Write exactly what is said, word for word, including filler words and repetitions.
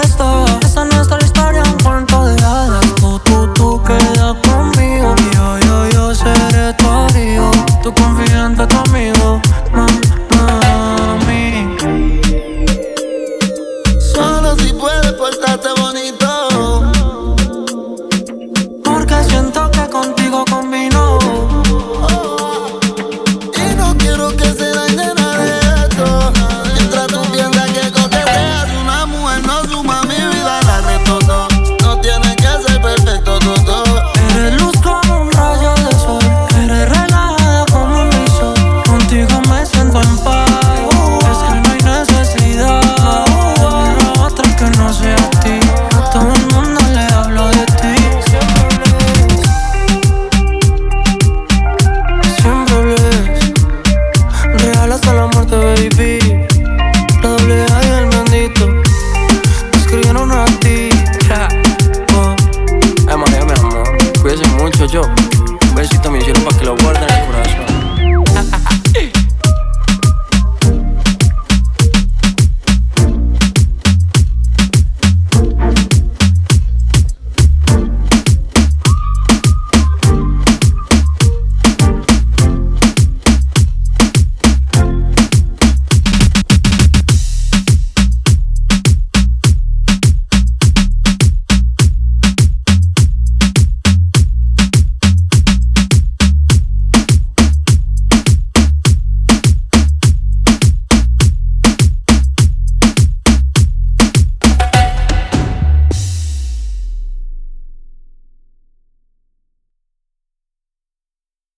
esto. Esta es nuestra historia, un cuento de hadas. Tú, tú, tú quedas conmigo. Y yo, yo, yo seré tu amigo. Tu confidente, tu amigo. Mami. Solo si puedes portarte bonito, Porque siento que contigo combino. y no quiero que se dañe nada de esto. Mientras tú piensas que coqueteas, una mujer no suma.